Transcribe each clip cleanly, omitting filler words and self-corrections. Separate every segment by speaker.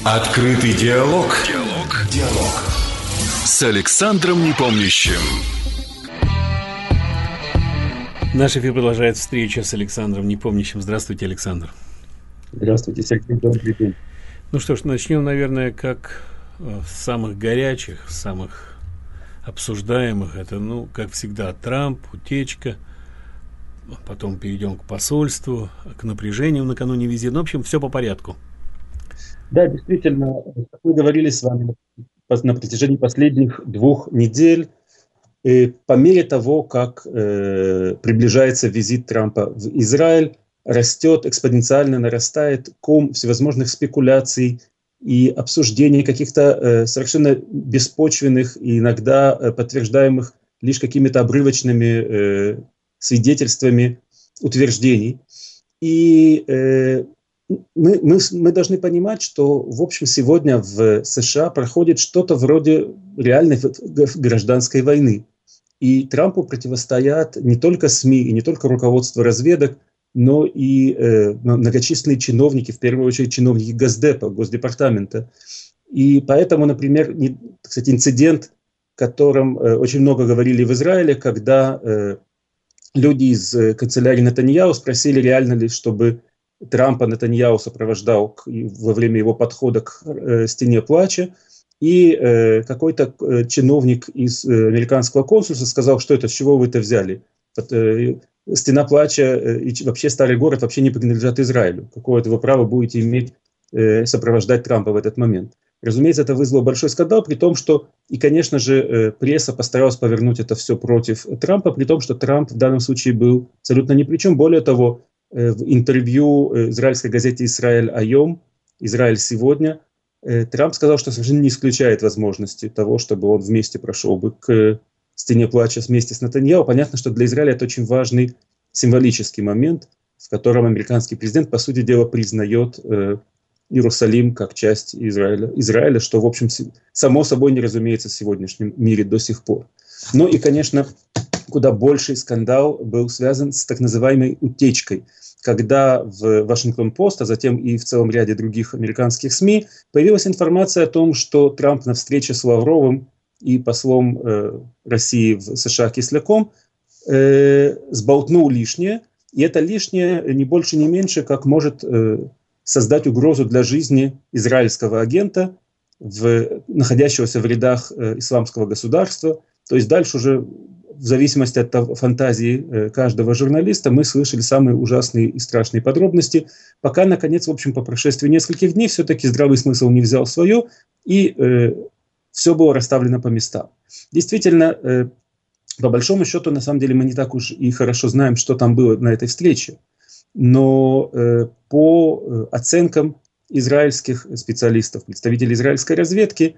Speaker 1: Открытый диалог. Диалог. С Александром Непомнящим.
Speaker 2: Наш эфир продолжает встреча с Александром Непомнящим. Здравствуйте, Александр.
Speaker 3: Здравствуйте, Сергей. Добрый день.
Speaker 2: Ну что ж, начнем, наверное, как с самых горячих, самых обсуждаемых. Это, как всегда, Трамп, утечка. Потом перейдем к посольству, к напряжению накануне визита. В общем, все по порядку.
Speaker 3: Да, действительно, как мы говорили с вами на протяжении последних 2 недель, по мере того, как приближается визит Трампа в Израиль, растет, экспоненциально нарастает ком всевозможных спекуляций и обсуждений каких-то совершенно беспочвенных и иногда подтверждаемых лишь какими-то обрывочными свидетельствами утверждений. И мы должны понимать, что, в общем, сегодня в США проходит что-то вроде реальной гражданской войны. И Трампу противостоят не только СМИ и не только руководство разведок, но и многочисленные чиновники, в первую очередь чиновники Госдепа, Госдепартамента. И поэтому, например, кстати, инцидент, о котором очень много говорили в Израиле, когда люди из канцелярии Нетаньяху спросили, реально ли, чтобы Трампа Нетаньяху сопровождал во время его подхода к стене плача. И какой-то чиновник из американского консульства сказал, что это, с чего вы это взяли? Стена плача и вообще старый город вообще не принадлежат Израилю. Какое вы право будете иметь сопровождать Трампа в этот момент? Разумеется, это вызвало большой скандал, при том, что, и, конечно же, пресса постаралась повернуть это все против Трампа, при том, что Трамп в данном случае был абсолютно ни при чем. Более того, в интервью израильской газете «Исраэль Айом», «Израиль сегодня», Трамп сказал, что совершенно не исключает возможности того, чтобы он вместе прошел бы к стене плача вместе с Нетаньяху. Понятно, что для Израиля это очень важный символический момент, в котором американский президент, по сути дела, признает Иерусалим как часть Израиля, что, в общем, само собой не разумеется в сегодняшнем мире до сих пор. Ну и, конечно, куда больший скандал был связан с так называемой утечкой, когда в Вашингтон-Пост, а затем и в целом ряде других американских СМИ появилась информация о том, что Трамп на встрече с Лавровым и послом России в США Кисляком сболтнул лишнее, и это лишнее не больше, не меньше, как может создать угрозу для жизни израильского агента, находящегося в рядах исламского государства. То есть дальше уже, в зависимости от фантазии каждого журналиста, мы слышали самые ужасные и страшные подробности, пока, наконец, в общем, по прошествии нескольких дней все-таки здравый смысл не взял свое, и все было расставлено по местам. Действительно, по большому счету, на самом деле, мы не так уж и хорошо знаем, что там было на этой встрече. Но по оценкам израильских специалистов, представителей израильской разведки,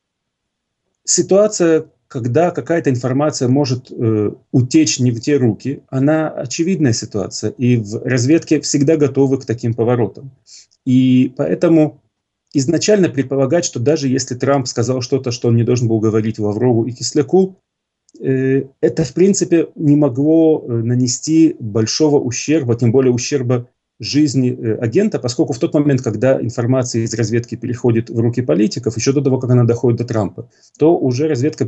Speaker 3: ситуация, когда какая-то информация может утечь не в те руки, она очевидная ситуация, и в разведке всегда готовы к таким поворотам. И поэтому изначально предполагать, что даже если Трамп сказал что-то, что он не должен был говорить Лаврову и Кисляку, это, в принципе, не могло нанести большого ущерба, тем более ущерба жизни агента, поскольку в тот момент, когда информация из разведки переходит в руки политиков, еще до того, как она доходит до Трампа, то уже разведка,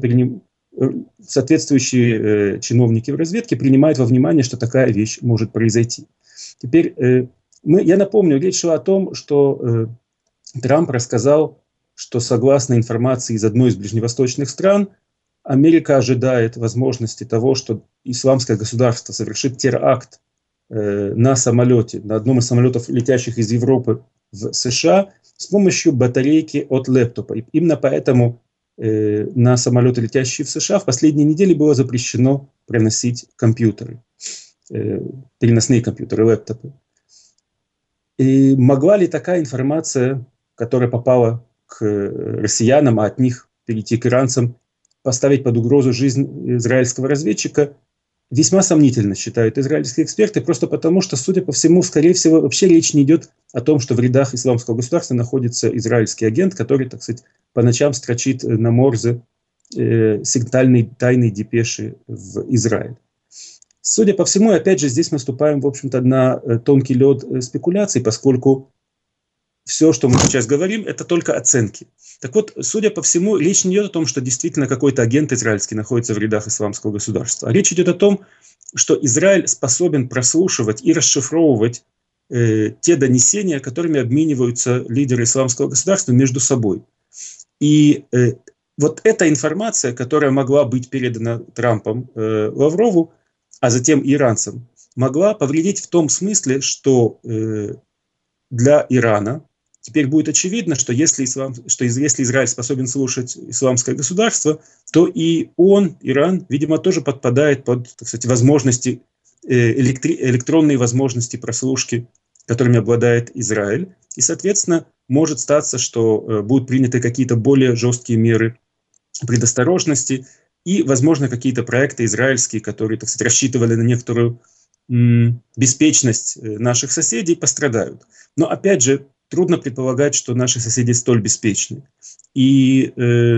Speaker 3: соответствующие чиновники в разведке принимают во внимание, что такая вещь может произойти. Теперь я напомню, речь шла о том, что Трамп рассказал, что согласно информации из одной из ближневосточных стран, Америка ожидает возможности того, что исламское государство совершит теракт на самолете, на одном из самолетов, летящих из Европы в США, с помощью батарейки от лэптопа. И именно поэтому на самолеты, летящие в США, в последние недели было запрещено проносить компьютеры, переносные компьютеры, лэптопы. И могла ли такая информация, которая попала к россиянам, а от них перейти к иранцам, поставить под угрозу жизнь израильского разведчика? Весьма сомнительно, считают израильские эксперты, просто потому что, судя по всему, скорее всего, вообще речь не идет о том, что в рядах исламского государства находится израильский агент, который, так сказать, по ночам строчит на Морзе сигнальные тайные депеши в Израиль. Судя по всему, опять же, здесь мы вступаем, в общем-то, на тонкий лед спекуляций, поскольку все, что мы сейчас говорим, это только оценки. Так вот, судя по всему, речь не идет о том, что действительно какой-то агент израильский находится в рядах исламского государства. А речь идет о том, что Израиль способен прослушивать и расшифровывать те донесения, которыми обмениваются лидеры исламского государства между собой. И вот эта информация, которая могла быть передана Трампом Лаврову, а затем иранцам, могла повредить в том смысле, что для Ирана теперь будет очевидно, что если Израиль способен слушать исламское государство, то и Иран, видимо, тоже подпадает под, так сказать, возможности, электронные возможности прослушки, которыми обладает Израиль. И, соответственно, может статься, что будут приняты какие-то более жесткие меры предосторожности и, возможно, какие-то проекты израильские, которые, так сказать, рассчитывали на некоторую беспечность наших соседей, пострадают. Но, опять же, трудно предполагать, что наши соседи столь беспечны. И,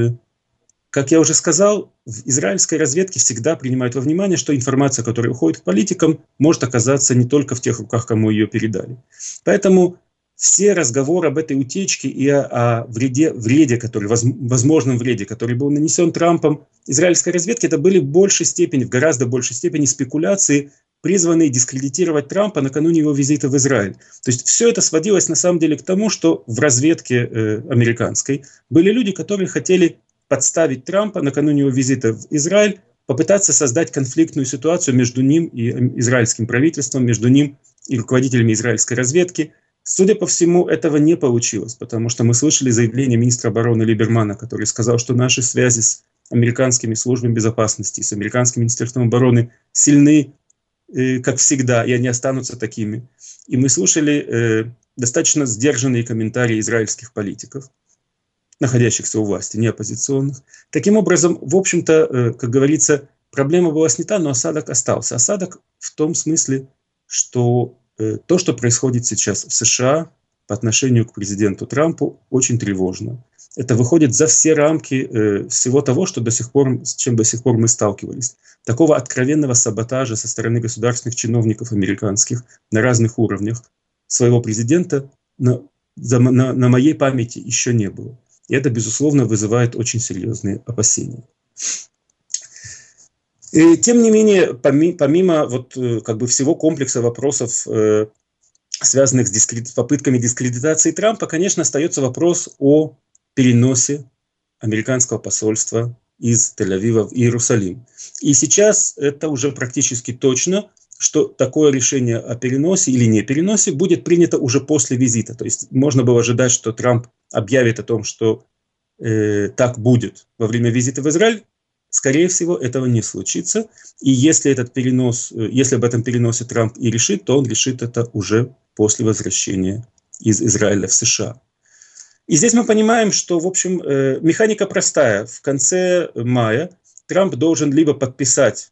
Speaker 3: как я уже сказал, в израильской разведке всегда принимают во внимание, что информация, которая уходит к политикам, может оказаться не только в тех руках, кому ее передали. Поэтому все разговоры об этой утечке и о вреде, возможном вреде, который был нанесен Трампом израильской разведке, это были в гораздо большей степени спекуляции, призванные дискредитировать Трампа накануне его визита в Израиль. То есть все это сводилось на самом деле к тому, что в разведке американской были люди, которые хотели подставить Трампа накануне его визита в Израиль, попытаться создать конфликтную ситуацию между ним и израильским правительством, между ним и руководителями израильской разведки. Судя по всему, этого не получилось, потому что мы слышали заявление министра обороны Либермана, который сказал, что наши связи с американскими службами безопасности, с американским министерством обороны сильны, как всегда, и они останутся такими. И мы слушали достаточно сдержанные комментарии израильских политиков, находящихся у власти, не оппозиционных. Таким образом, в общем-то, как говорится, проблема была снята, но осадок остался. Осадок в том смысле, что то, что происходит сейчас в США по отношению к президенту Трампу, очень тревожно. Это выходит за все рамки всего того, с чем до сих пор мы сталкивались. Такого откровенного саботажа со стороны государственных чиновников американских на разных уровнях своего президента на моей памяти еще не было. И это, безусловно, вызывает очень серьезные опасения. И, тем не менее, помимо всего комплекса вопросов, связанных с попытками дискредитации Трампа, конечно, остается вопрос о переносе американского посольства из Тель-Авива в Иерусалим. И сейчас это уже практически точно, что такое решение о переносе или не переносе будет принято уже после визита. То есть можно было ожидать, что Трамп объявит о том, что так будет во время визита в Израиль. Скорее всего, этого не случится. И если об этом переносе Трамп и решит, то он решит это уже после возвращения из Израиля в США. И здесь мы понимаем, что, в общем, механика простая. В конце мая Трамп должен либо подписать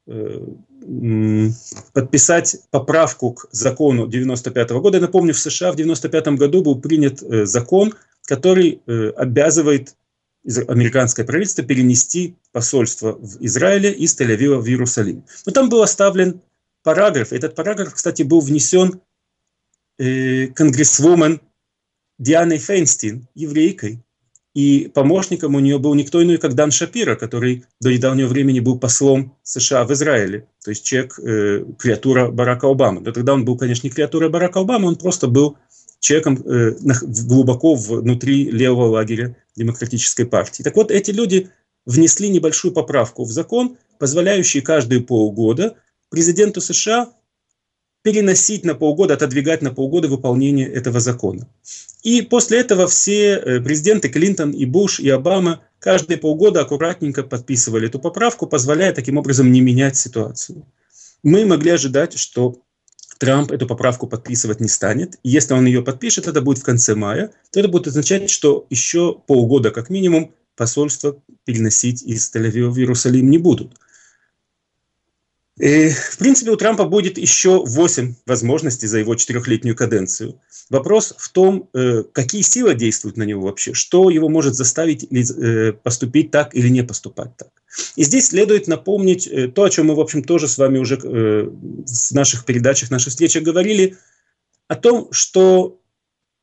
Speaker 3: поправку к закону 1995 года. Я напомню, в США в 1995 году был принят закон, который обязывает американское правительство перенести посольство в Израиле из Тель-Авива в Иерусалим. Но там был оставлен параграф. Этот параграф, кстати, был внесен конгрессвумен Дианой Фейнстейн, еврейкой. И помощником у нее был никто иной, как Дан Шапиро, который до недавнего времени был послом США в Израиле. То есть человек, креатура Барака Обамы. Но тогда он был, конечно, не креатурой Барака Обамы, он просто был человеком глубоко внутри левого лагеря Демократической партии. Так вот, эти люди внесли небольшую поправку в закон, позволяющую каждые полгода президенту США переносить на полгода, отодвигать на полгода выполнение этого закона. И после этого все президенты Клинтон и Буш и Обама каждые полгода аккуратненько подписывали эту поправку, позволяя таким образом не менять ситуацию. Мы могли ожидать, что Трамп эту поправку подписывать не станет. И если он ее подпишет, это будет в конце мая, то это будет означать, что еще полгода как минимум посольство переносить из Тель-Авива в Иерусалим не будут. И, в принципе, у Трампа будет еще 8 возможностей за его 4-летнюю каденцию. Вопрос в том, какие силы действуют на него вообще, что его может заставить поступить так или не поступать так. И здесь следует напомнить то, о чем мы, в общем, тоже с вами уже в наших передачах, в наших встречах говорили, о том, что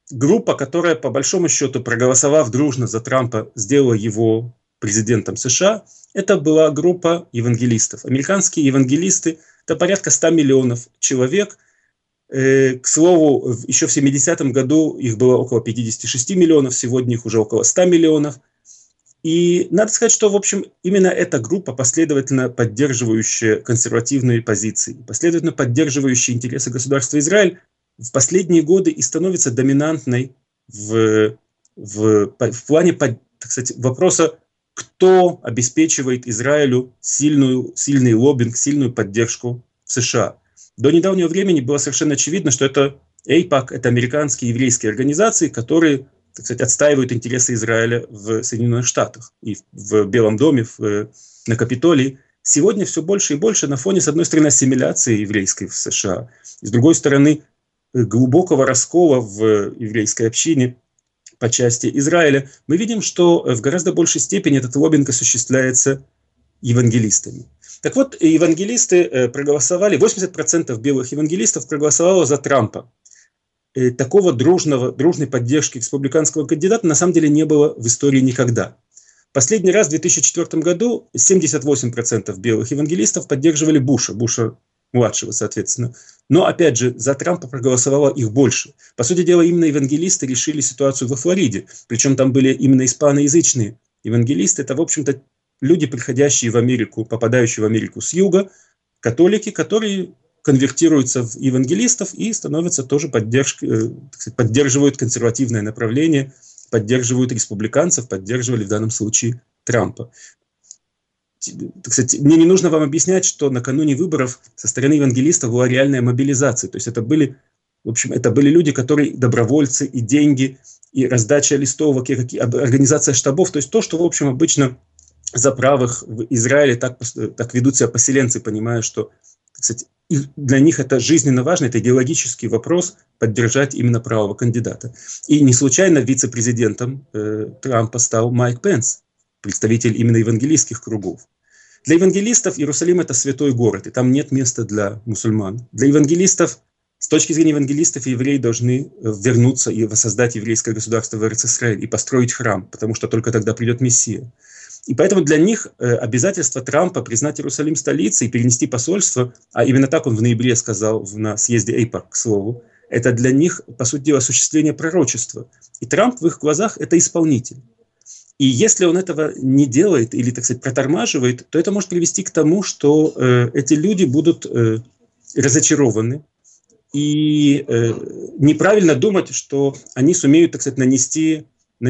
Speaker 3: группа, которая, по большому счету, проголосовав дружно за Трампа, сделала его президентом США, это была группа евангелистов. Американские евангелисты – это порядка 100 миллионов человек. К слову, еще в 70-м году их было около 56 миллионов, сегодня их уже около 100 миллионов. И надо сказать, что, в общем, именно эта группа, последовательно поддерживающая консервативные позиции, последовательно поддерживающая интересы государства Израиль, в последние годы и становится доминантной в плане, так сказать, вопроса, кто обеспечивает Израилю сильный лоббинг, сильную поддержку в США. До недавнего времени было совершенно очевидно, что это AIPAC, это американские еврейские организации, которые, так сказать, отстаивают интересы Израиля в Соединенных Штатах и в Белом доме, на Капитолии. Сегодня все больше и больше на фоне, с одной стороны, ассимиляции еврейской в США, и с другой стороны, глубокого раскола в еврейской общине по части Израиля, мы видим, что в гораздо большей степени этот лоббинг осуществляется евангелистами. Так вот, евангелисты проголосовали, 80% белых евангелистов проголосовало за Трампа. Такого дружной поддержки республиканского кандидата на самом деле не было в истории никогда. Последний раз в 2004 году 78% белых евангелистов поддерживали Буша-младшего, соответственно. Но, опять же, за Трампа проголосовало их больше. По сути дела, именно евангелисты решили ситуацию во Флориде. Причем там были именно испаноязычные евангелисты. Это, в общем-то, люди, приходящие в Америку, попадающие в Америку с юга, католики, которые конвертируются в евангелистов и становятся тоже поддерживают консервативное направление, поддерживают республиканцев, поддерживали в данном случае Трампа. Кстати, мне не нужно вам объяснять, что накануне выборов со стороны евангелистов была реальная мобилизация. То есть это были люди, которые добровольцы, и деньги, и раздача листовок, и организация штабов. То есть то, что, в общем, обычно за правых в Израиле так ведут себя поселенцы, понимая, что, кстати, для них это жизненно важно, это идеологический вопрос поддержать именно правого кандидата. И не случайно вице-президентом Трампа стал Майк Пенс, представитель именно евангелистских кругов. Для евангелистов Иерусалим – это святой город, и там нет места для мусульман. Для евангелистов, с точки зрения евангелистов, евреи должны вернуться и воссоздать еврейское государство в Эрец-Исраэль и построить храм, потому что только тогда придет Мессия. И поэтому для них обязательство Трампа признать Иерусалим столицей и перенести посольство, а именно так он в ноябре сказал на съезде AIPAC, к слову, это для них, по сути дела, осуществление пророчества. И Трамп в их глазах – это исполнитель. И если он этого не делает или, так сказать, протормаживает, то это может привести к тому, что эти люди будут разочарованы и неправильно думать, что они сумеют, так сказать, нанести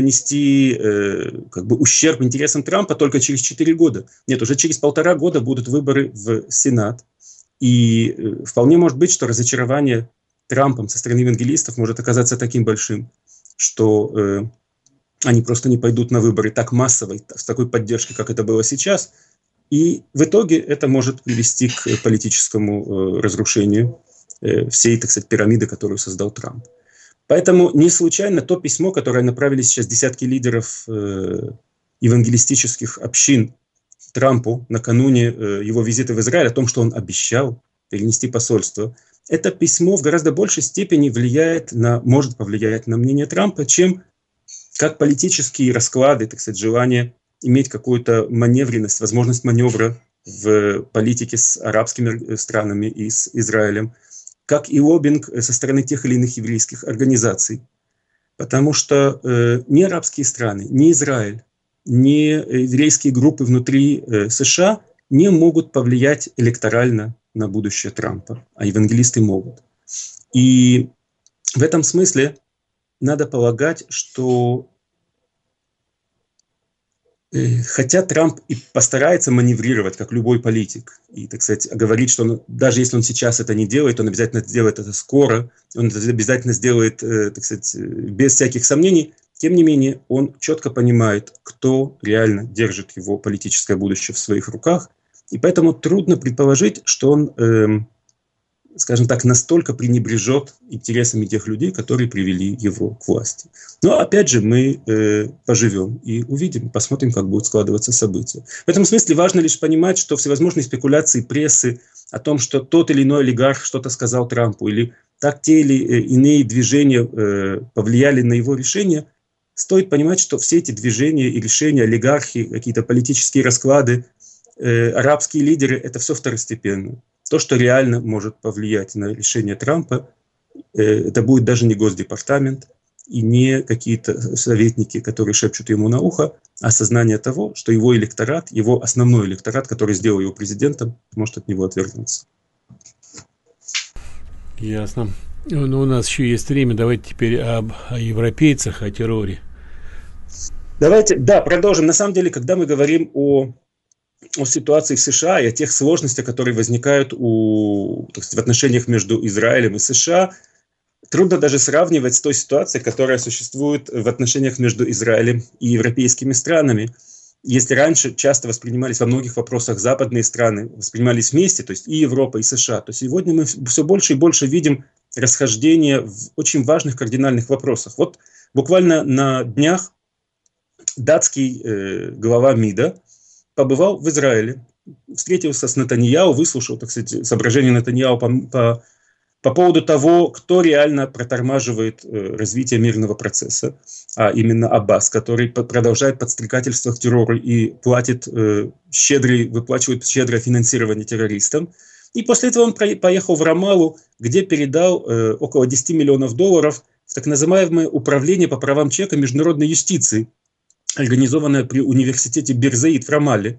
Speaker 3: как бы ущерб интересам Трампа только через 4 года. Нет, уже через 1,5 года будут выборы в Сенат. И вполне может быть, что разочарование Трампом со стороны евангелистов может оказаться таким большим, что они просто не пойдут на выборы так массово, с такой поддержкой, как это было сейчас. И в итоге это может привести к политическому разрушению всей, так сказать, пирамиды, которую создал Трамп. Поэтому не случайно то письмо, которое направили сейчас десятки лидеров евангелистических общин Трампу накануне его визита в Израиль, о том, что он обещал перенести посольство, это письмо в гораздо большей степени может повлиять на мнение Трампа, чем как политические расклады, так сказать, желание иметь какую-то маневренность, возможность маневра в политике с арабскими странами и с Израилем, как и лоббинг со стороны тех или иных еврейских организаций. Потому что ни арабские страны, ни Израиль, ни еврейские группы внутри США не могут повлиять электорально на будущее Трампа, а евангелисты могут. И в этом смысле надо полагать, что хотя Трамп и постарается маневрировать, как любой политик, и, так сказать, говорит, что даже если он сейчас это не делает, он обязательно сделает это скоро, он это обязательно сделает, так сказать, без всяких сомнений, тем не менее, он четко понимает, кто реально держит его политическое будущее в своих руках, и поэтому трудно предположить, что он, скажем так, настолько пренебрежет интересами тех людей, которые привели его к власти. Но, опять же, мы поживем и увидим, посмотрим, как будут складываться события. В этом смысле важно лишь понимать, что всевозможные спекуляции прессы о том, что тот или иной олигарх что-то сказал Трампу, или так те или иные движения повлияли на его решение, стоит понимать, что все эти движения и решения, олигархи, какие-то политические расклады, арабские лидеры, это все второстепенно. То, что реально может повлиять на решение Трампа, это будет даже не Госдепартамент и не какие-то советники, которые шепчут ему на ухо, а осознание того, что его электорат, его основной электорат, который сделал его президентом, может от него отвернуться.
Speaker 2: Ясно. Ну, у нас еще есть время. Давайте теперь о европейцах, о терроре.
Speaker 3: Давайте, да, продолжим. На самом деле, когда мы говорим о ситуации в США и о тех сложностях, которые возникают так сказать, в отношениях между Израилем и США, трудно даже сравнивать с той ситуацией, которая существует в отношениях между Израилем и европейскими странами. Если раньше часто воспринимались во многих вопросах западные страны, воспринимались вместе, то есть и Европа, и США, то сегодня мы все больше и больше видим расхождения в очень важных кардинальных вопросах. Вот буквально на днях датский глава МИДа побывал в Израиле, встретился с Нетаньяху, выслушал, так сказать, соображения Нетаньяху по поводу того, кто реально протормаживает развитие мирного процесса, а именно Аббас, который продолжает подстрекательство к террору и выплачивает щедрое финансирование террористам. И после этого он поехал в Рамаллу, где передал около $10 миллионов в так называемое управление по правам человека международной юстиции, организованное при университете Бир-Зеит в Рамалле.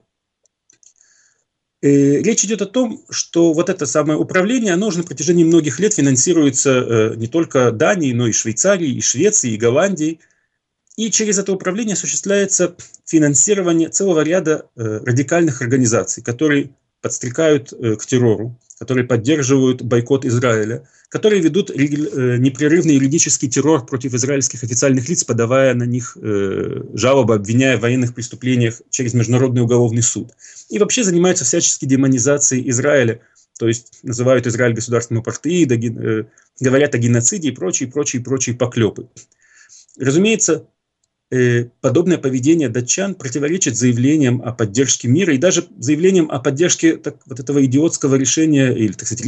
Speaker 3: Речь идет о том, что вот это самое управление, оно уже на протяжении многих лет финансируется не только Данией, но и Швейцарией, и Швецией, и Голландией. И через это управление осуществляется финансирование целого ряда радикальных организаций, которые подстрекают к террору, которые поддерживают бойкот Израиля, которые ведут непрерывный юридический террор против израильских официальных лиц, подавая на них жалобы, обвиняя в военных преступлениях через Международный уголовный суд. И вообще занимаются всячески демонизацией Израиля, то есть называют Израиль государством апартеида, говорят о геноциде и прочие поклепы. Разумеется, подобное поведение датчан противоречит заявлениям о поддержке мира и даже заявлениям о поддержке вот этого идиотского решения, или, так сказать,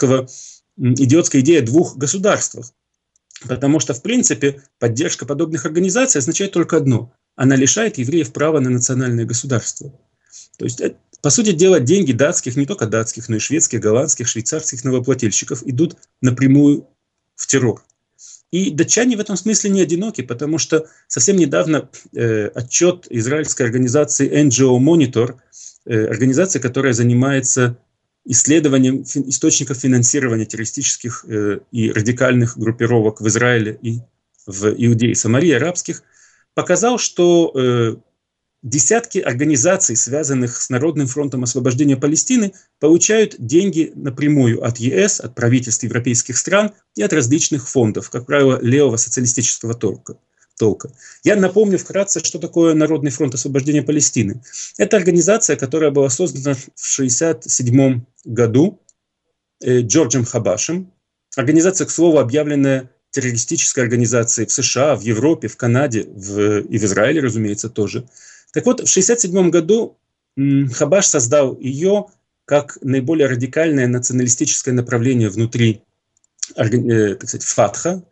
Speaker 3: идиотской идеи о двух государствах. Потому что, в принципе, поддержка подобных организаций означает только одно – она лишает евреев права на национальное государство. То есть, по сути дела, деньги датских, не только датских, но и шведских, голландских, швейцарских налогоплательщиков идут напрямую в террор. И датчане в этом смысле не одиноки, потому что совсем недавно отчет израильской организации NGO Monitor, организации, которая занимается исследованием источников финансирования террористических и радикальных группировок в Израиле и в Иудее и Самарии, арабских, показал, что десятки организаций, связанных с Народным фронтом освобождения Палестины, получают деньги напрямую от ЕС, от правительств европейских стран и от различных фондов, как правило, левого социалистического толка. Я напомню вкратце, что такое Народный фронт освобождения Палестины. Это организация, которая была создана в 1967 году Джорджем Хабашем. Организация, к слову, объявленная террористической организацией в США, в Европе, в Канаде и в Израиле, разумеется, тоже. Так вот, в 1967 году Хабаш создал ее как наиболее радикальное националистическое направление внутри, так сказать, Фатха.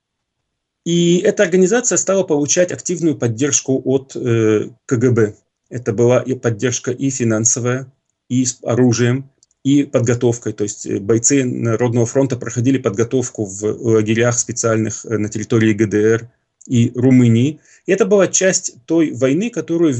Speaker 3: И эта организация стала получать активную поддержку от КГБ. Это была и поддержка и финансовая, и с оружием, и подготовкой. То есть бойцы Народного фронта проходили подготовку в лагерях специальных на территории ГДР и Румынии. И это была часть той войны, которую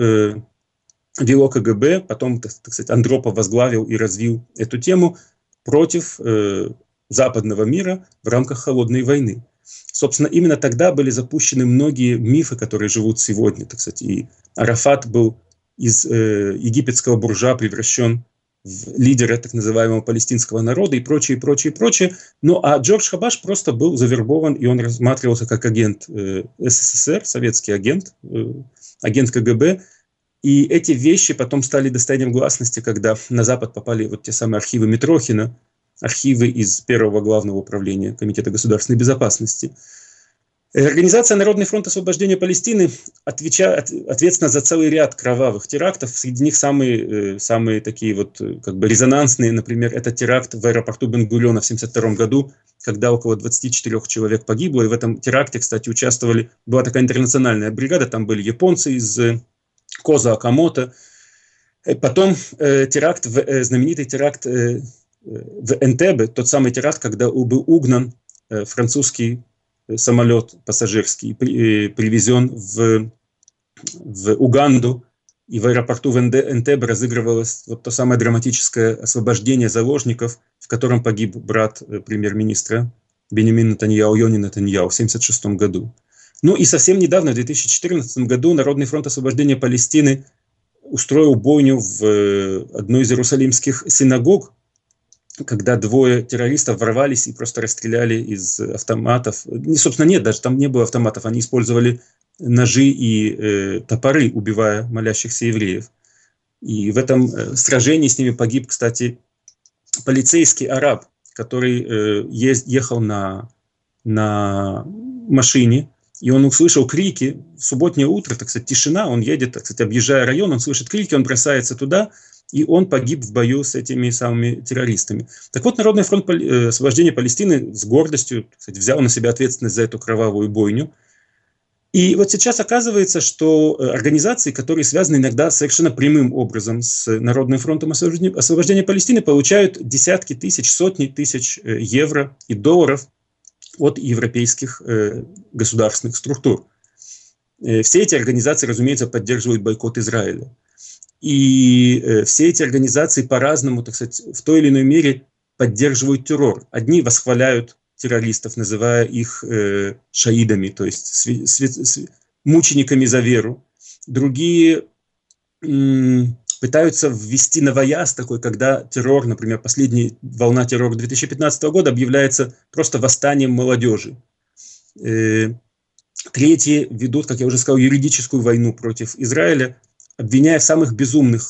Speaker 3: вело КГБ, потом, так сказать, Андропов возглавил и развил эту тему против западного мира в рамках холодной войны. Собственно, именно тогда были запущены многие мифы, которые живут сегодня. Так сказать, и Арафат был из египетского буржуа превращен в лидера так называемого палестинского народа и прочее. Ну, а Джордж Хабаш просто был завербован, и он рассматривался как агент СССР, советский агент, агент КГБ. И эти вещи потом стали достоянием гласности, когда на Запад попали вот те самые архивы Митрохина, архивы из первого главного управления Комитета государственной безопасности. Организация Народный фронт освобождения Палестины ответственна за целый ряд кровавых терактов. Среди них самые такие вот как бы резонансные, например, это теракт в аэропорту Бен-Гуриона в 1972 году, когда около 24 человек погибло. И в этом теракте, кстати, была такая интернациональная бригада, там были японцы из Коза Акамото. Потом знаменитый теракт в Энтебе, тот самый теракт, когда был угнан французский самолет пассажирский, привезен в Уганду, и в аэропорту в Энтебе разыгрывалось вот то самое драматическое освобождение заложников, в котором погиб брат премьер-министра Беньямин Нетаньяху, Йони Нетаньяху, в 1976 году. Ну и совсем недавно, в 2014 году, Народный фронт освобождения Палестины устроил бойню в одной из иерусалимских синагог, когда двое террористов ворвались и просто расстреляли из автоматов. Собственно, нет, даже там не было автоматов, они использовали ножи и топоры, убивая молящихся евреев. И в этом сражении с ними погиб, кстати, полицейский араб, который ехал на машине, и он услышал крики в субботнее утро, так сказать, тишина, он едет, так сказать, объезжая район, он слышит крики, он бросается туда, и он погиб в бою с этими самыми террористами. Так вот, Народный фронт освобождения Палестины с гордостью, кстати, взял на себя ответственность за эту кровавую бойню. И вот сейчас оказывается, что организации, которые связаны иногда совершенно прямым образом с Народным фронтом освобождения Палестины, получают десятки тысяч, сотни тысяч евро и долларов от европейских государственных структур. Все эти организации, разумеется, поддерживают бойкот Израиля. И все эти организации по-разному, так сказать, в той или иной мере поддерживают террор. Одни восхваляют террористов, называя их шаидами, то есть мучениками за веру. Другие пытаются ввести новояз такой, когда террор, например, последняя волна террора 2015 года объявляется просто восстанием молодежи. Третьи ведут, как я уже сказал, юридическую войну против Израиля, обвиняя в самых безумных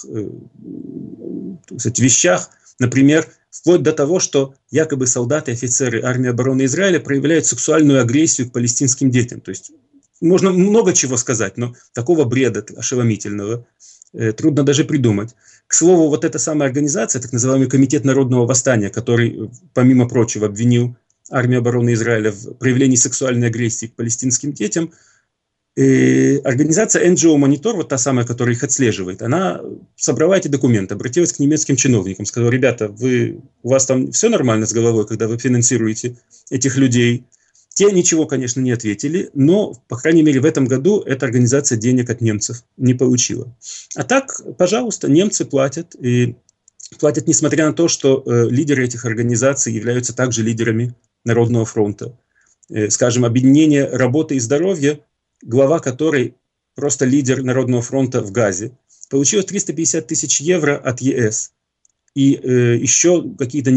Speaker 3: вещах, например, вплоть до того, что якобы солдаты и офицеры армии обороны Израиля проявляют сексуальную агрессию к палестинским детям. То есть можно много чего сказать, но такого бреда ошеломительного трудно даже придумать. К слову, вот эта самая организация, так называемый Комитет народного восстания, который, помимо прочего, обвинил армию обороны Израиля в проявлении сексуальной агрессии к палестинским детям, организация NGO Monitor, вот та самая, которая их отслеживает, она собрала эти документы, обратилась к немецким чиновникам, сказала: ребята, у вас там все нормально с головой, когда вы финансируете этих людей? Те ничего, конечно, не ответили, но, по крайней мере, в этом году эта организация денег от немцев не получила. А так, пожалуйста, немцы платят, и платят несмотря на то, что лидеры этих организаций являются также лидерами Народного фронта. Скажем, объединение «Работа и здоровье», глава которой просто лидер Народного фронта в Газе, получила 350 тысяч евро от ЕС. И еще какие-то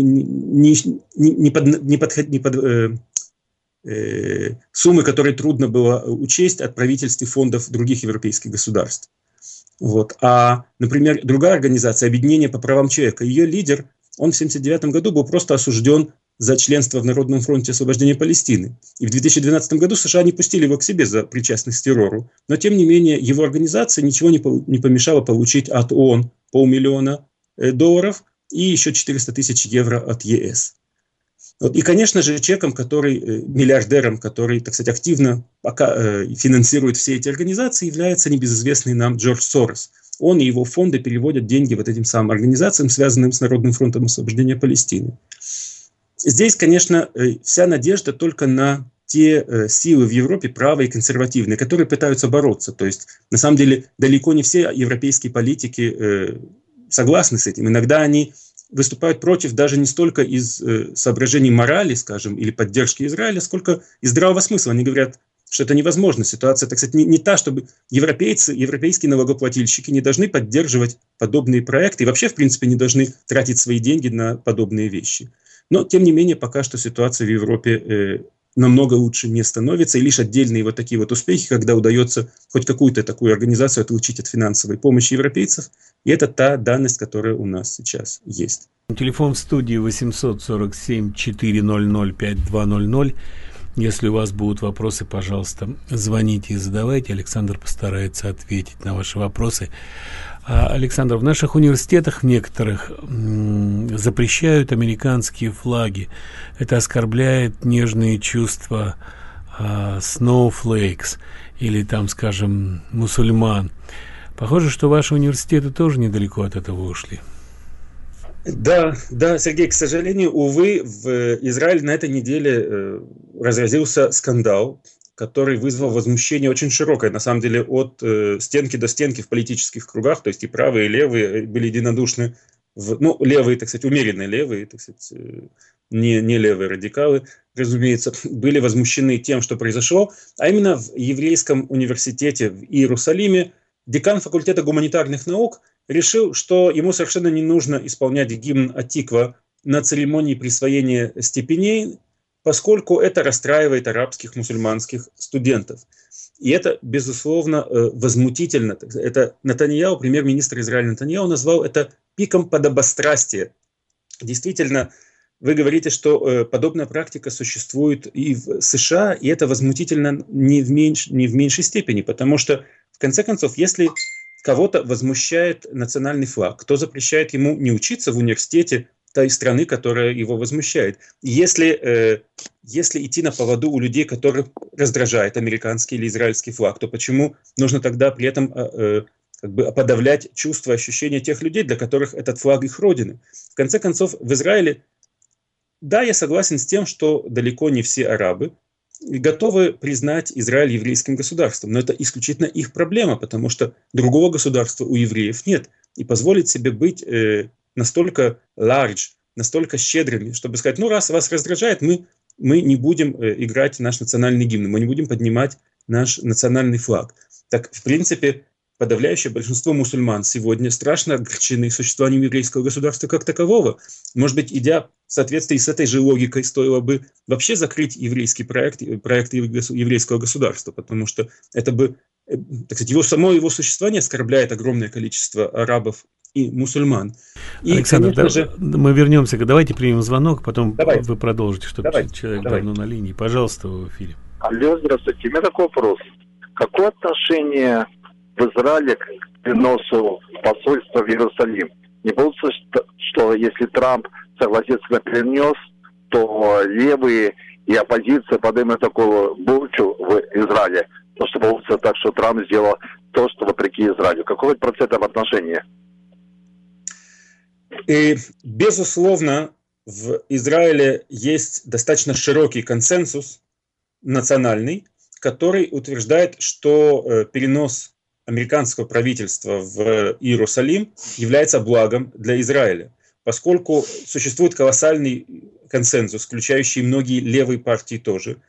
Speaker 3: суммы, которые трудно было учесть от правительств и фондов других европейских государств. Вот. А, например, другая организация, Объединение по правам человека, ее лидер, он в 1979 году был просто осужден за членство в Народном фронте освобождения Палестины. И в 2012 году США не пустили его к себе за причастность к террору. Но, тем не менее, его организация ничего не помешала получить от ООН $500 000 и еще 400 тысяч евро от ЕС. Вот. И, конечно же, человеком, миллиардером, который, так сказать, активно финансирует все эти организации, является небезызвестный нам Джордж Сорос. Он и его фонды переводят деньги вот этим самым организациям, связанным с Народным фронтом освобождения Палестины. Здесь, конечно, вся надежда только на те силы в Европе, правые и консервативные, которые пытаются бороться. То есть, на самом деле, далеко не все европейские политики согласны с этим. Иногда они выступают против даже не столько из соображений морали, скажем, или поддержки Израиля, сколько из здравого смысла. Они говорят, что это невозможно. Ситуация, так сказать, не та, чтобы европейские налогоплательщики не должны поддерживать подобные проекты и вообще, в принципе, не должны тратить свои деньги на подобные вещи. Но, тем не менее, пока что ситуация в Европе намного лучше не становится, и лишь отдельные вот такие вот успехи, когда удается хоть какую-то такую организацию отлучить от финансовой помощи европейцев, и это та данность, которая у нас сейчас есть.
Speaker 2: Телефон в студии 847-400-5200. Если у вас будут вопросы, пожалуйста, звоните и задавайте. Александр постарается ответить на ваши вопросы. Александр, в наших университетах некоторых запрещают американские флаги. Это оскорбляет нежные чувства snowflakes или там, скажем, мусульман. Похоже, что ваши университеты тоже недалеко от этого ушли.
Speaker 3: Да, Сергей, к сожалению, увы, в Израиле на этой неделе разразился скандал, который вызвал возмущение очень широкое, на самом деле, от стенки до стенки в политических кругах, то есть и правые, и левые были единодушны, левые, так сказать, умеренные левые, так сказать, не левые радикалы, разумеется, были возмущены тем, что произошло, а именно в еврейском университете в Иерусалиме декан факультета гуманитарных наук решил, что ему совершенно не нужно исполнять гимн Атиква на церемонии присвоения степеней, поскольку это расстраивает арабских мусульманских студентов. И это, безусловно, возмутительно. Это Нетаньяху, премьер-министр Израиля Нетаньяху, назвал это пиком подобострастия. Действительно, вы говорите, что подобная практика существует и в США, и это возмутительно не в меньшей степени, потому что, в конце концов, если кого-то возмущает национальный флаг, кто запрещает ему не учиться в университете той страны, которая его возмущает. Если идти на поводу у людей, которых раздражает американский или израильский флаг, то почему нужно тогда при этом подавлять чувства, ощущения тех людей, для которых этот флаг их родины? В конце концов, в Израиле, да, я согласен с тем, что далеко не все арабы готовы признать Израиль еврейским государством, но это исключительно их проблема, потому что другого государства у евреев нет. И позволить себе быть настолько large, настолько щедрыми, чтобы сказать, раз вас раздражает, мы не будем играть наш национальный гимн, мы не будем поднимать наш национальный флаг. Так, в принципе, подавляющее большинство мусульман сегодня страшно огорчены существованием еврейского государства как такового. Может быть, идя в соответствии с этой же логикой, стоило бы вообще закрыть еврейский проект еврейского государства, потому что это бы, так сказать, его существование оскорбляет огромное количество арабов и мусульман. И,
Speaker 2: Александр, мы вернемся, давайте примем звонок, потом вы продолжите, чтобы человек давно на линии. Пожалуйста, в эфире.
Speaker 4: Алло, здравствуйте. У меня такой вопрос. Какое отношение в Израиле к переносу посольства в Иерусалим? Не получится, что если Трамп согласится на перенос, то левые и оппозиция поднимут такую бучу в Израиле, то что получится так, что Трамп сделал то, что вопреки Израилю. Какой процентов отношения?
Speaker 3: И, безусловно, в Израиле есть достаточно широкий консенсус национальный, который утверждает, что перенос американского правительства в Иерусалим является благом для Израиля, поскольку существует колоссальный консенсус, включающий многие левые партии тоже,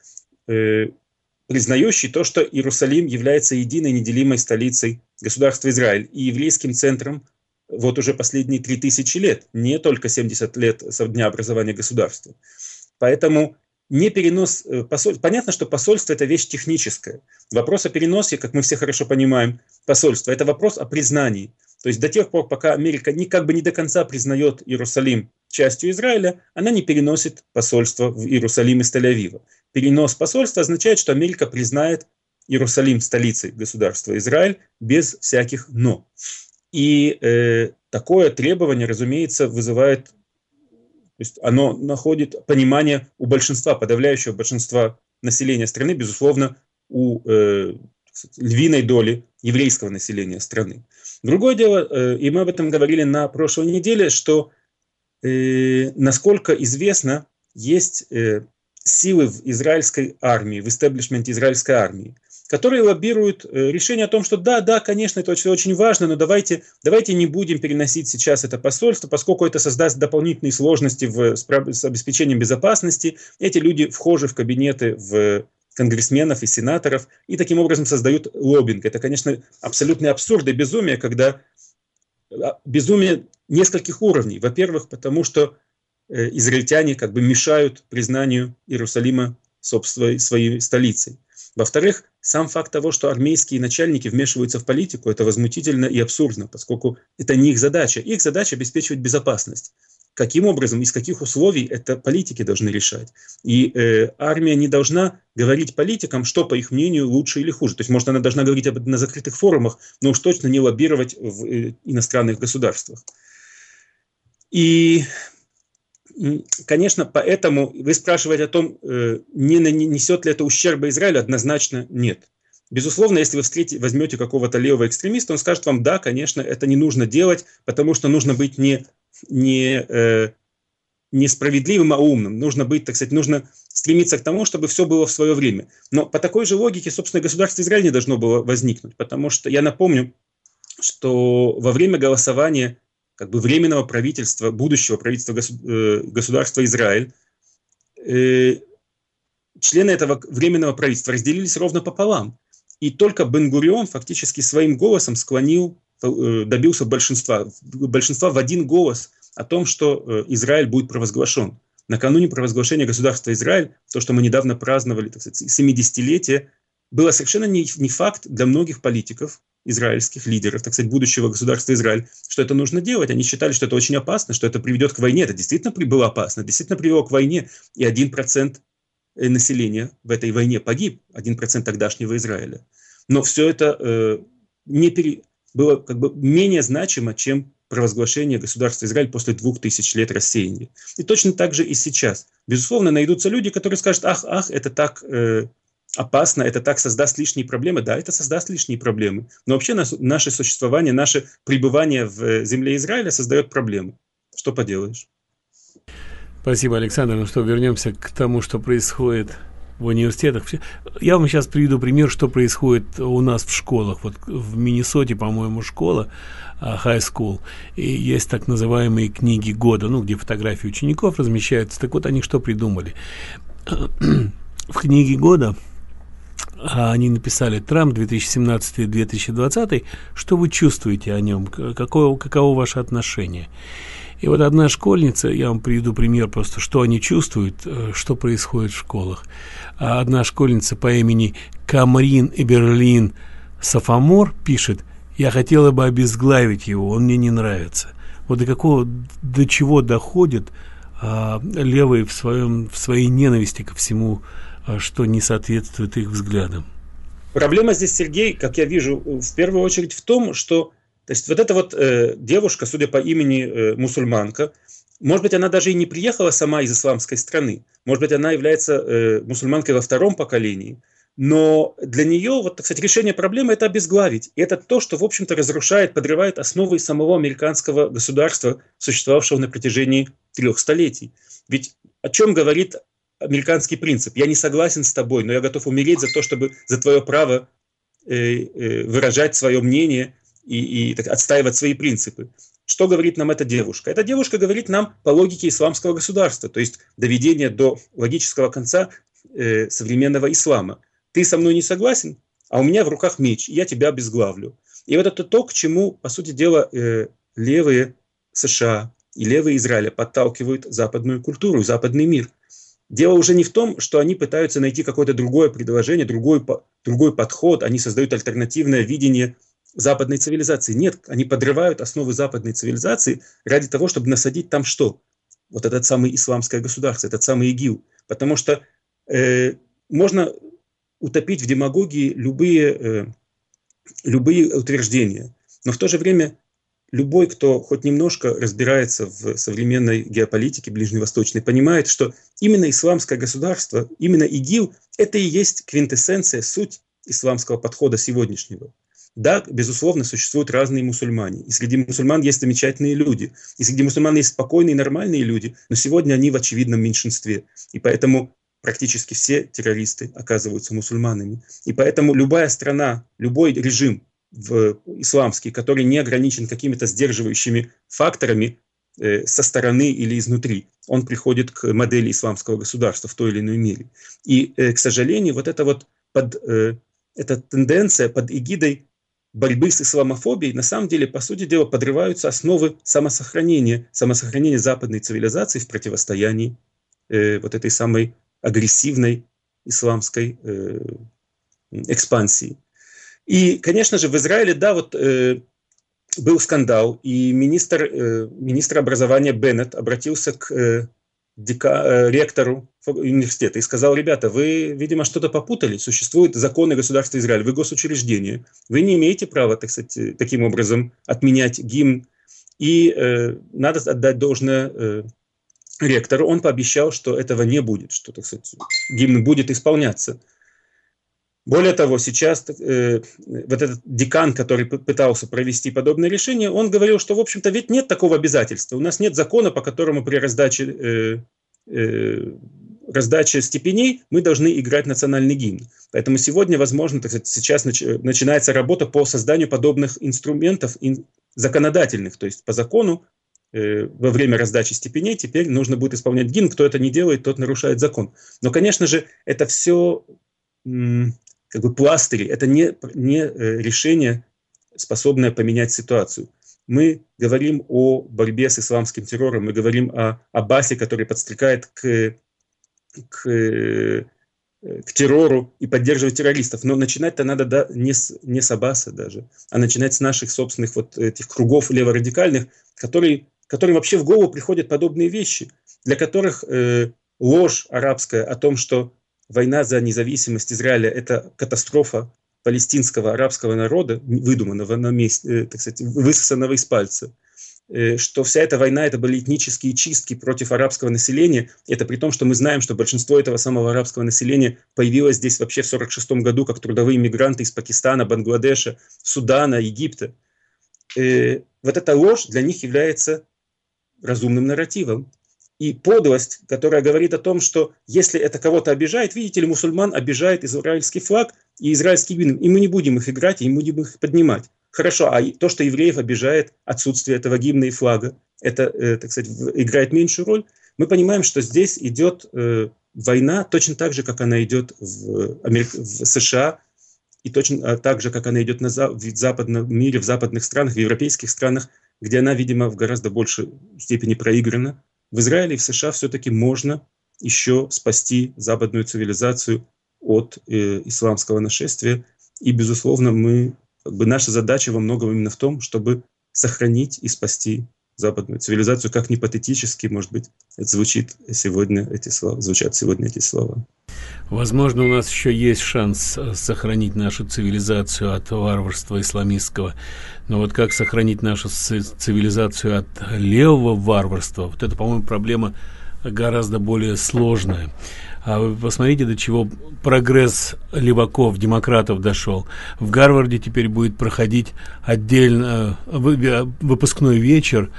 Speaker 3: признающий то, что Иерусалим является единой неделимой столицей государства Израиль и еврейским центром вот уже последние 3000 лет, не только 70 лет со дня образования государства. Поэтому не перенос посольства. Понятно, что посольство – это вещь техническая. Вопрос о переносе, как мы все хорошо понимаем, посольства – это вопрос о признании. То есть до тех пор, пока Америка не до конца признает Иерусалим частью Израиля, она не переносит посольство в Иерусалим из Тель-Авива. Перенос посольства означает, что Америка признает Иерусалим столицей государства Израиль без всяких «но». И такое требование, разумеется, вызывает, то есть оно находит понимание у большинства, подавляющего большинства населения страны, безусловно, у львиной доли еврейского населения страны. Другое дело, и мы об этом говорили на прошлой неделе, что, насколько известно, есть силы в израильской армии, в истеблишменте израильской армии, которые лоббируют решение о том, что да, конечно, это очень важно, но давайте не будем переносить сейчас это посольство, поскольку это создаст дополнительные сложности с обеспечением безопасности. Эти люди вхожи в кабинеты конгрессменов и сенаторов и таким образом создают лоббинг. Это, конечно, абсолютный абсурд и безумие, когда безумие нескольких уровней. Во-первых, потому что израильтяне как бы мешают признанию Иерусалима своей столицей. Во-вторых, сам факт того, что армейские начальники вмешиваются в политику, это возмутительно и абсурдно, поскольку это не их задача. Их задача обеспечивать безопасность. каким образом, из каких условий, это политики должны решать. И армия не должна говорить политикам, что, по их мнению, лучше или хуже. То есть, может, она должна говорить об этом на закрытых форумах, но уж точно не лоббировать в иностранных государствах. И, конечно, поэтому вы спрашиваете о том, не нанесет ли это ущерба Израилю, однозначно нет. Безусловно, если вы возьмете какого-то левого экстремиста, он скажет вам, да, конечно, это не нужно делать, потому что нужно быть не справедливым, а умным. Нужно быть, так сказать, нужно стремиться к тому, чтобы все было в свое время. Но по такой же логике, собственно, государство Израиль не должно было возникнуть, потому что я напомню, что во время голосования как бы временного правительства, будущего правительства государства Израиль, члены этого временного правительства разделились ровно пополам. И только Бен-Гурион фактически своим голосом добился большинства в один голос о том, что Израиль будет провозглашен. Накануне провозглашения государства Израиль, то, что мы недавно праздновали, так сказать, 70-летие, было совершенно не факт для многих политиков, израильских лидеров, так сказать, будущего государства Израиль, что это нужно делать. Они считали, что это очень опасно, что это приведет к войне. Это действительно было опасно, действительно привело к войне. И 1% населения в этой войне погиб, 1% тогдашнего Израиля. Но все это было как бы менее значимо, чем провозглашение государства Израиль после 2000 лет рассеяния. И точно так же и сейчас. Безусловно, найдутся люди, которые скажут, ах, это так опасно, это так создаст лишние проблемы. Да, это создаст лишние проблемы. Но вообще наше существование, наше пребывание в земле Израиля создает проблемы. Что поделаешь?
Speaker 2: Спасибо, Александр. Ну что, вернемся к тому, что происходит в университетах. Я вам сейчас приведу пример, что происходит у нас в школах. Вот в Миннесоте, по-моему, школа, high school, и есть так называемые книги года, где фотографии учеников размещаются. Так вот, они что придумали? В книге года они написали Трамп 2017-2020, что вы чувствуете о нем, каково ваше отношение. И вот одна школьница, я вам приведу пример просто, что они чувствуют, что происходит в школах. Одна школьница по имени Камрин Эберлин Сафамор пишет: «Я хотела бы обезглавить его, он мне не нравится». Вот до чего доходят левые в своей ненависти ко всему, что не соответствует их взглядам.
Speaker 3: Проблема здесь, Сергей, как я вижу, в первую очередь в том, что то есть вот эта вот девушка, судя по имени мусульманка, может быть, она даже и не приехала сама из исламской страны, может быть, она является мусульманкой во втором поколении, но для нее, вот, так сказать, решение проблемы – это обезглавить. И это то, что, в общем-то, разрушает, подрывает основы самого американского государства, существовавшего на протяжении 3 столетий. Ведь о чем говорит американский принцип? Я не согласен с тобой, но я готов умереть за твое право выражать свое мнение и отстаивать свои принципы. Что говорит нам эта девушка? Эта девушка говорит нам по логике исламского государства, то есть доведение до логического конца современного ислама. Ты со мной не согласен, а у меня в руках меч, и я тебя обезглавлю. И вот это то, к чему, по сути дела, левые США и левые Израиля подталкивают западную культуру, западный мир. Дело уже не в том, что они пытаются найти какое-то другое предложение, другой подход, они создают альтернативное видение западной цивилизации. Нет, они подрывают основы западной цивилизации ради того, чтобы насадить там что? Вот этот самый исламское государство, этот самый ИГИЛ. Потому что можно утопить в демагогии любые утверждения, но в то же время любой, кто хоть немножко разбирается в современной геополитике ближневосточной, понимает, что именно исламское государство, именно ИГИЛ, это и есть квинтэссенция, суть исламского подхода сегодняшнего. Да, безусловно, существуют разные мусульмане, и среди мусульман есть замечательные люди, и среди мусульман есть спокойные, нормальные люди, но сегодня они в очевидном меньшинстве, и поэтому практически все террористы оказываются мусульманами. И поэтому любая страна, любой режим исламский, который не ограничен какими-то сдерживающими факторами со стороны или изнутри, он приходит к модели исламского государства в той или иной мере. И, к сожалению, вот эта тенденция под эгидой борьбы с исламофобией, на самом деле, по сути дела, подрываются основы самосохранения западной цивилизации в противостоянии вот этой самой агрессивной исламской экспансии. И, конечно же, в Израиле, да, вот был скандал, и министр образования Беннет обратился к ректору университета и сказал: ребята, вы, видимо, что-то попутали, существуют законы государства Израиль, вы госучреждение, вы не имеете права, так сказать, таким образом отменять гимн, и надо отдать должное ректору, он пообещал, что этого не будет, что, так сказать, гимн будет исполняться. Более того, сейчас вот этот декан, который пытался провести подобное решение, он говорил, что, в общем-то, ведь нет такого обязательства. У нас нет закона, по которому при раздаче степеней мы должны играть национальный гимн. Поэтому сегодня, возможно, так сказать, сейчас начинается работа по созданию подобных инструментов законодательных. То есть по закону во время раздачи степеней теперь нужно будет исполнять гимн. Кто это не делает, тот нарушает закон. Но, конечно же, это все как бы пластыри, это не решение, способное поменять ситуацию. Мы говорим о борьбе с исламским террором, мы говорим о Аббасе, который подстрекает к террору и поддерживать террористов. Но начинать-то надо не с Аббаса даже, а начинать с наших собственных вот этих кругов леворадикальных, которым вообще в голову приходят подобные вещи, для которых ложь арабская о том, что война за независимость Израиля – это катастрофа палестинского арабского народа, выдуманного на месте, так сказать, высосанного из пальца, что вся эта война – это были этнические чистки против арабского населения. Это при том, что мы знаем, что большинство этого самого арабского населения появилось здесь вообще в 1946 году как трудовые мигранты из Пакистана, Бангладеша, Судана, Египта. Вот эта ложь для них является разумным нарративом. И подлость, которая говорит о том, что если это кого-то обижает, видите ли, мусульман обижает израильский флаг и израильский гимн, и мы не будем их играть, и не будем их поднимать. Хорошо, а то, что евреев обижает отсутствие этого гимна и флага, это, так сказать, играет меньшую роль. Мы понимаем, что здесь идет война точно так же, как она идет в США, и точно так же, как она идет в западном мире, в западных странах, в европейских странах, где она, видимо, в гораздо большей степени проиграна. В Израиле и в США все-таки можно еще спасти западную цивилизацию от исламского нашествия. И, безусловно, наша задача во многом именно в том, чтобы сохранить и спасти западную цивилизацию, как ни патетически, может быть, звучат сегодня эти слова.
Speaker 2: Возможно, у нас еще есть шанс сохранить нашу цивилизацию от варварства исламистского. Но вот как сохранить нашу цивилизацию от левого варварства, вот это, по-моему, проблема гораздо более сложная. А вы посмотрите, до чего прогресс леваков, демократов дошел. В Гарварде теперь будет проходить отдельно выпускной вечер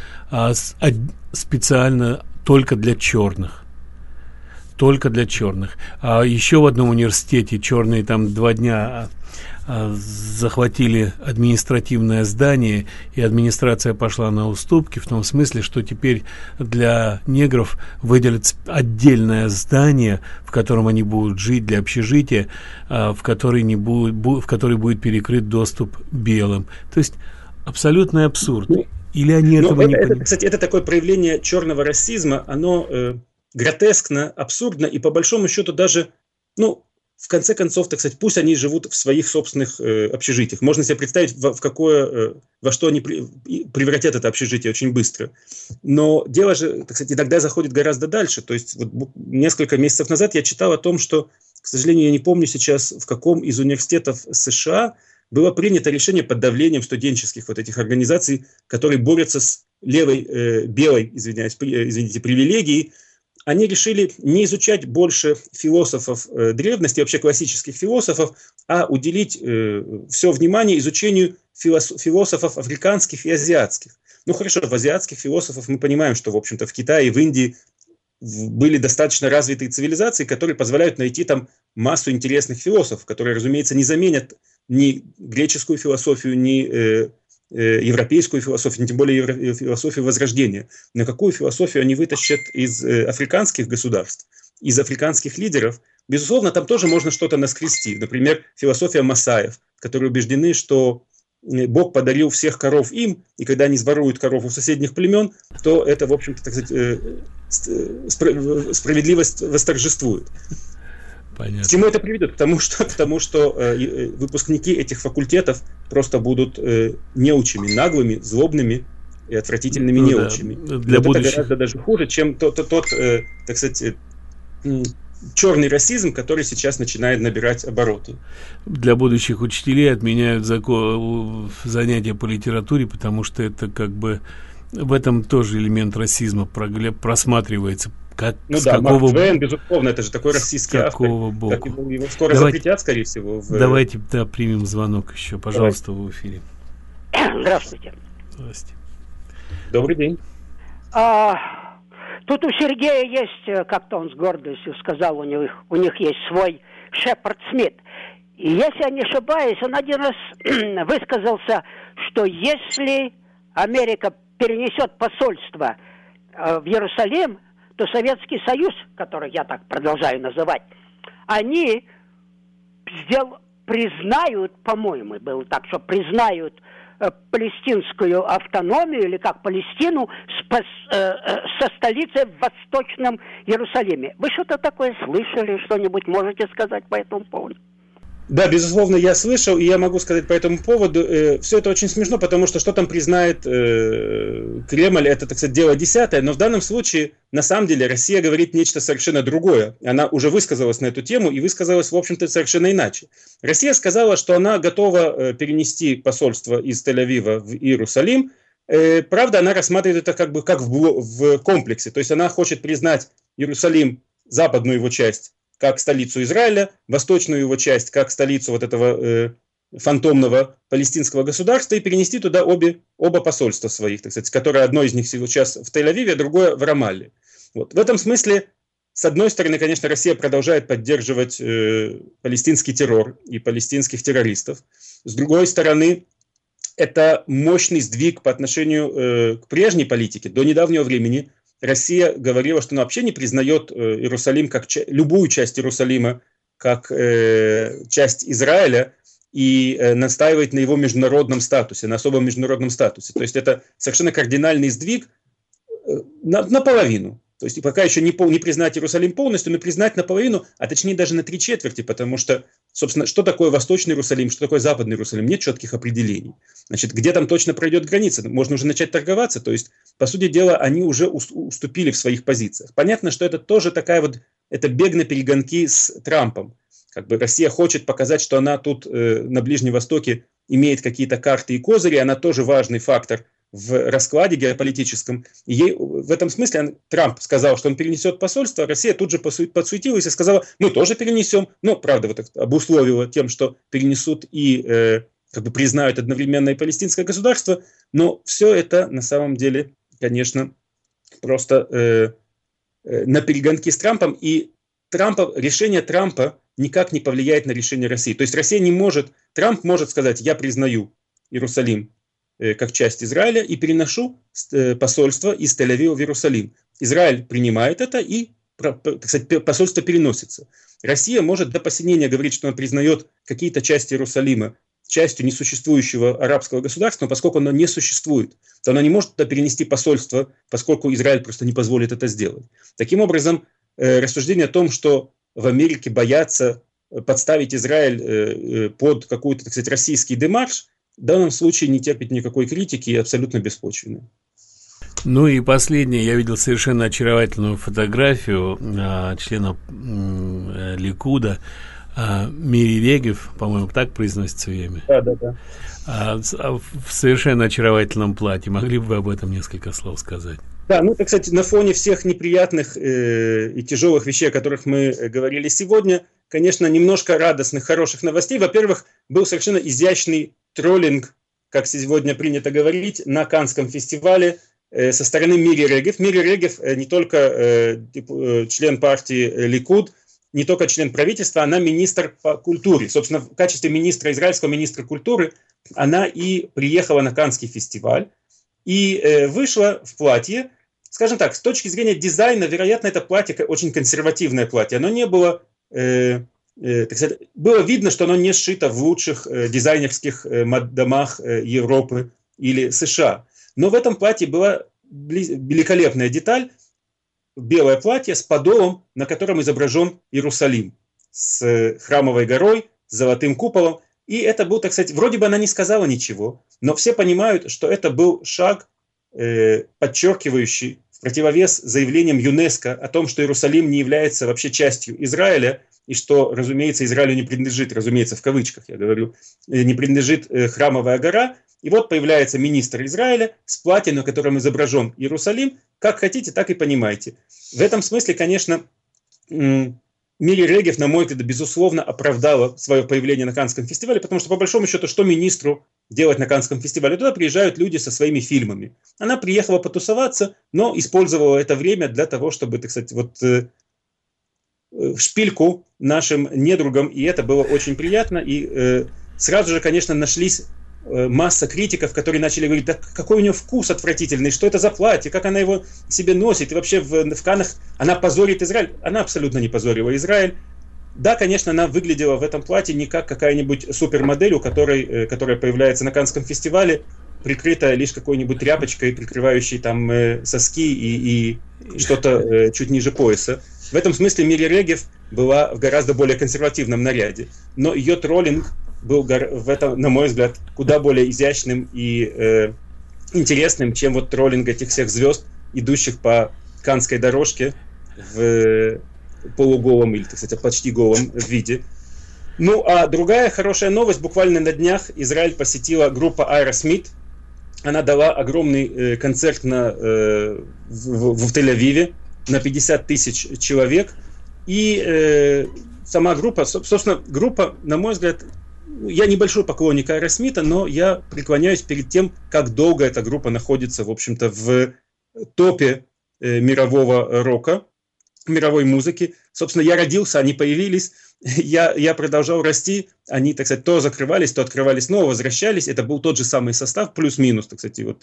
Speaker 2: специально только для черных. Только для черных. А еще в одном университете черные там 2 дня захватили административное здание, и администрация пошла на уступки в том смысле, что теперь для негров выделят отдельное здание, в котором они будут жить, для общежития, в который будет перекрыт доступ белым. То есть абсолютный абсурд. Или они этого не понимают?
Speaker 3: Кстати, это такое проявление черного расизма, оно гротескно, абсурдно, и по большому счету даже, в конце концов, так сказать, пусть они живут в своих собственных общежитиях. Можно себе представить, во что они превратят это общежитие очень быстро. Но дело же, так сказать, иногда заходит гораздо дальше. То есть вот несколько месяцев назад я читал о том, что, к сожалению, я не помню сейчас, в каком из университетов США было принято решение под давлением студенческих вот этих организаций, которые борются с белой привилегией. Они решили не изучать больше философов древности, вообще классических философов, а уделить все внимание изучению философов африканских и азиатских. Хорошо, в азиатских философов мы понимаем, что, в общем-то, в Китае и в Индии были достаточно развитые цивилизации, которые позволяют найти там массу интересных философов, которые, разумеется, не заменят ни греческую философию, ни европейскую философию, тем более философию Возрождения. Но какую философию они вытащат из африканских государств, из африканских лидеров? Безусловно, там тоже можно что-то наскрести. Например, философия масаев, которые убеждены, что Бог подарил всех коров им, и когда они своруют коров у соседних племен, то это, в общем-то, так сказать, справедливость восторжествует.
Speaker 2: Понятно.
Speaker 3: К чему это приведет? Потому что выпускники этих факультетов просто будут неучими, наглыми, злобными и отвратительными неучими.
Speaker 2: Для будущих...
Speaker 3: Это гораздо даже хуже, чем тот так сказать, черный расизм, который сейчас начинает набирать обороты.
Speaker 2: Для будущих учителей отменяют занятия по литературе, потому что это как бы в этом тоже элемент расизма просматривается.
Speaker 3: Марк Твен, безусловно, это же такой российский автор. Его скоро запретят, скорее всего.
Speaker 2: Давайте примем звонок еще, пожалуйста. Давайте. В эфире.
Speaker 5: Здравствуйте.
Speaker 2: Здравствуйте.
Speaker 3: Добрый день.
Speaker 5: Тут у Сергея есть, как-то он с гордостью сказал, у них есть свой Шепард Смит. И если я не ошибаюсь, он один раз высказался, что если Америка перенесет посольство в Иерусалим, то Советский Союз, который я так продолжаю называть, они признают, по-моему, было так, что признают палестинскую автономию, или как Палестину, со столицей в Восточном Иерусалиме. Вы что-то такое слышали, что-нибудь можете сказать по этому поводу?
Speaker 3: Да, безусловно, я слышал, и я могу сказать по этому поводу. Все это очень смешно, потому что там признает Кремль, это, так сказать, дело десятое, но в данном случае, на самом деле, Россия говорит нечто совершенно другое. Она уже высказалась на эту тему и высказалась, в общем-то, совершенно иначе. Россия сказала, что она готова перенести посольство из Тель-Авива в Иерусалим. Правда, она рассматривает это как в комплексе, то есть она хочет признать Иерусалим, западную его часть, как столицу Израиля, восточную его часть, как столицу вот этого фантомного палестинского государства, и перенести туда оба посольства своих, так сказать, которые одно из них сейчас в Тель-Авиве, а другое в Рамалле. Вот. В этом смысле, с одной стороны, конечно, Россия продолжает поддерживать палестинский террор и палестинских террористов. С другой стороны, это мощный сдвиг по отношению к прежней политике. До недавнего времени Россия говорила, что она вообще не признает Иерусалим как любую часть Иерусалима как часть Израиля и настаивает на его международном статусе, на особом международном статусе. То есть это совершенно кардинальный сдвиг наполовину. То есть пока еще не признать Иерусалим полностью, но признать наполовину, а точнее даже на 3/4, потому что, собственно, что такое Восточный Иерусалим, что такое Западный Иерусалим, нет четких определений. Значит, где там точно пройдет граница? Можно уже начать торговаться, то есть, по сути дела, они уже уступили в своих позициях. Понятно, что это тоже это бег на перегонки с Трампом. Как бы Россия хочет показать, что она тут на Ближнем Востоке имеет какие-то карты и козыри, она тоже важный фактор в раскладе геополитическом. И ей в этом смысле Трамп сказал, что он перенесет посольство, Россия тут же подсуетилась и сказала, мы тоже перенесем. Но, правда, вот обусловила тем, что перенесут и признают одновременно и палестинское государство. Но все это на самом деле, конечно, просто на перегонки с Трампом. И решение Трампа никак не повлияет на решение России. То есть Россия не может, Трамп может сказать, я признаю Иерусалим как часть Израиля и переношу посольство из Тель-Авива в Иерусалим. Израиль принимает это и, так сказать, посольство переносится. Россия может до посинения говорить, что она признает какие-то части Иерусалима частью несуществующего арабского государства, но поскольку оно не существует, то она не может туда перенести посольство, поскольку Израиль просто не позволит это сделать. Таким образом, рассуждение о том, что в Америке боятся подставить Израиль под какой-то, так сказать, российский демарш, в данном случае не терпит никакой критики и абсолютно беспочвенной.
Speaker 2: Ну и последнее, я видел совершенно очаровательную фотографию члена Ликуда Мири Регев, по-моему, так произносится ее имя.
Speaker 3: Да.
Speaker 2: В совершенно очаровательном платье. Могли бы вы об этом несколько слов сказать?
Speaker 3: Да, так сказать, на фоне всех неприятных и тяжелых вещей, о которых мы говорили сегодня, конечно, немножко радостных, хороших новостей. Во-первых, был совершенно изящный троллинг, как сегодня принято говорить, на Каннском фестивале со стороны Мири Регев. Мири Регев не только член партии Ликуд, не только член правительства, она министр по культуре. Собственно, в качестве израильского министра культуры она и приехала на Каннский фестиваль и вышла в платье. Скажем так, с точки зрения дизайна, вероятно, это платье очень консервативное платье. Оно не было, так сказать, было видно, что оно не сшито в лучших дизайнерских домах Европы или США. Но в этом платье была великолепная деталь. Белое платье с подолом, на котором изображен Иерусалим. с Храмовой горой, с Золотым куполом. И это был, так сказать, вроде бы она не сказала ничего, но все понимают, что это был шаг, подчеркивающий в противовес заявлениям ЮНЕСКО о том, что Иерусалим не является вообще частью Израиля, и что, разумеется, Израилю не принадлежит, разумеется, в кавычках я говорю, не принадлежит Храмовая гора. И вот появляется министр Израиля с платьем, на котором изображен Иерусалим. Как хотите, так и понимаете. В этом смысле, конечно, Мири Регев, на мой взгляд, безусловно, оправдала свое появление на Каннском фестивале, потому что, по большому счету, что министру делать на Каннском фестивале? Туда приезжают люди со своими фильмами. Она приехала потусоваться, но использовала это время для того, чтобы, так сказать, шпильку нашим недругам, и это было очень приятно. И сразу же, конечно, нашлись масса критиков, которые начали говорить, да какой у нее вкус отвратительный, что это за платье, как она его себе носит, и вообще в Каннах она позорит Израиль. Она абсолютно не позорила Израиль. Да, конечно, она выглядела в этом платье не как какая-нибудь супермодель, которая появляется на Каннском фестивале, прикрытая лишь какой-нибудь тряпочкой, прикрывающей там соски и что-то чуть ниже пояса. В этом смысле Мири Регев была в гораздо более консервативном наряде. Но ее троллинг был, в этом, на мой взгляд, куда более изящным и интересным, чем вот троллинг этих всех звезд, идущих по Каннской дорожке в полуголом или, так сказать, почти голом виде. Ну, а другая хорошая новость. Буквально на днях Израиль посетила группа Aerosmith. Она дала огромный концерт в Тель-Авиве на 50 тысяч человек. И сама группа, собственно, группа, на мой взгляд, я небольшой поклонник Aerosmith, но я преклоняюсь перед тем, как долго эта группа находится, в общем-то, в топе мирового рока, мировой музыки. Собственно, я родился, они появились, я продолжал расти, они, так сказать, то закрывались, то открывались снова, возвращались. Это был тот же самый состав, плюс-минус, так сказать, вот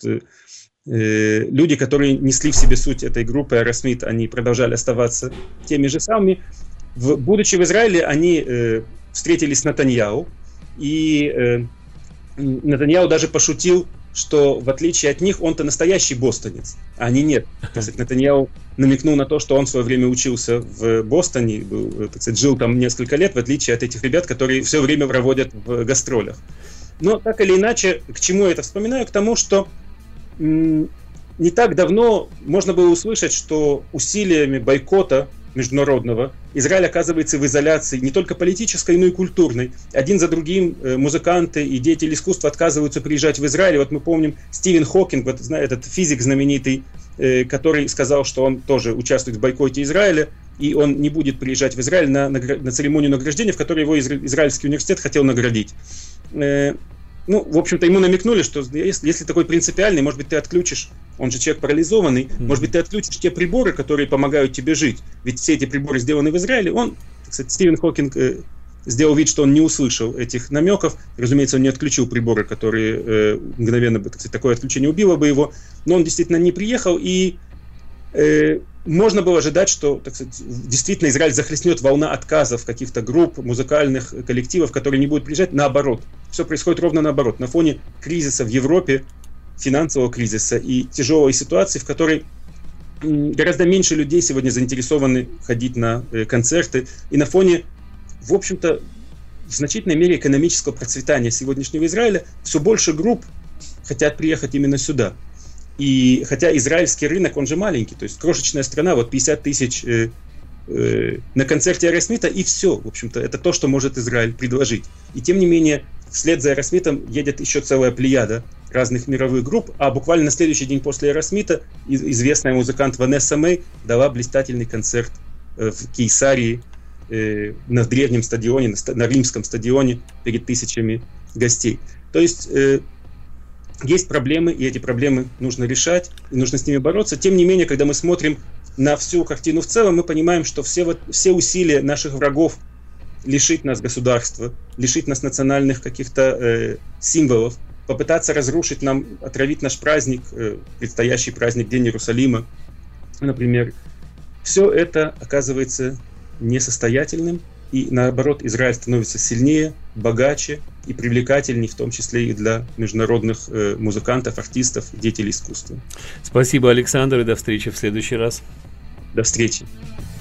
Speaker 3: люди, которые несли в себе суть этой группы Aerosmith, они продолжали оставаться теми же самыми. Будучи в Израиле, они встретились с Нетаньяху, и Нетаньяху даже пошутил, что в отличие от них он-то настоящий бостонец, а они нет. Так сказать, Нетаньяху намекнул на то, что он в свое время учился в Бостоне, был, так сказать, жил там несколько лет, в отличие от этих ребят, которые все время проводят в гастролях. Но так или иначе, к чему я это вспоминаю? К тому, что не так давно можно было услышать, что усилиями бойкота международного Израиль оказывается в изоляции не только политической, но и культурной. Один за другим музыканты и деятели искусства отказываются приезжать в Израиль. Вот мы помним Стивен Хокинг, вот, этот физик знаменитый, который сказал, что он тоже участвует в бойкоте Израиля, и он не будет приезжать в Израиль на церемонию награждения, в которой его Израильский университет хотел наградить. Ну, в общем-то, ему намекнули, что если такой принципиальный, может быть, ты отключишь, он же человек парализованный, может быть, ты отключишь те приборы, которые помогают тебе жить. Ведь все эти приборы сделаны в Израиле. Кстати, Стивен Хокинг сделал вид, что он не услышал этих намеков. Разумеется, он не отключил приборы, которые мгновенно бы, так сказать, такое отключение убило бы его. Но он действительно не приехал, и можно было ожидать, что, так сказать, действительно Израиль захлестнет волна отказов каких-то групп, музыкальных коллективов, которые не будут приезжать. Наоборот. Все происходит ровно наоборот. На фоне кризиса в Европе, финансового кризиса и тяжелой ситуации, в которой гораздо меньше людей сегодня заинтересованы ходить на концерты. И на фоне, в общем-то, в значительной мере экономического процветания сегодняшнего Израиля все больше групп хотят приехать именно сюда. И хотя израильский рынок, он же маленький, то есть крошечная страна, вот 50 тысяч на концерте Aerosmith, и все, в общем-то, это то, что может Израиль предложить. И тем не менее, вслед за Aerosmith едет еще целая плеяда разных мировых групп, а буквально на следующий день после Aerosmith известная музыкант Ванесса Мэй дала блистательный концерт в Кейсарии, на древнем стадионе, на римском стадионе перед тысячами гостей. То есть есть проблемы, и эти проблемы нужно решать, и нужно с ними бороться. Тем не менее, когда мы смотрим на всю картину в целом, мы понимаем, что все усилия наших врагов лишить нас государства, лишить нас национальных каких-то символов, попытаться разрушить нам, отравить наш праздник, предстоящий праздник День Иерусалима, например, все это оказывается несостоятельным, и наоборот, Израиль становится сильнее, богаче и привлекательней, в том числе и для международных музыкантов, артистов, деятелей искусства.
Speaker 2: Спасибо, Александр, и до встречи в следующий раз.
Speaker 3: До встречи.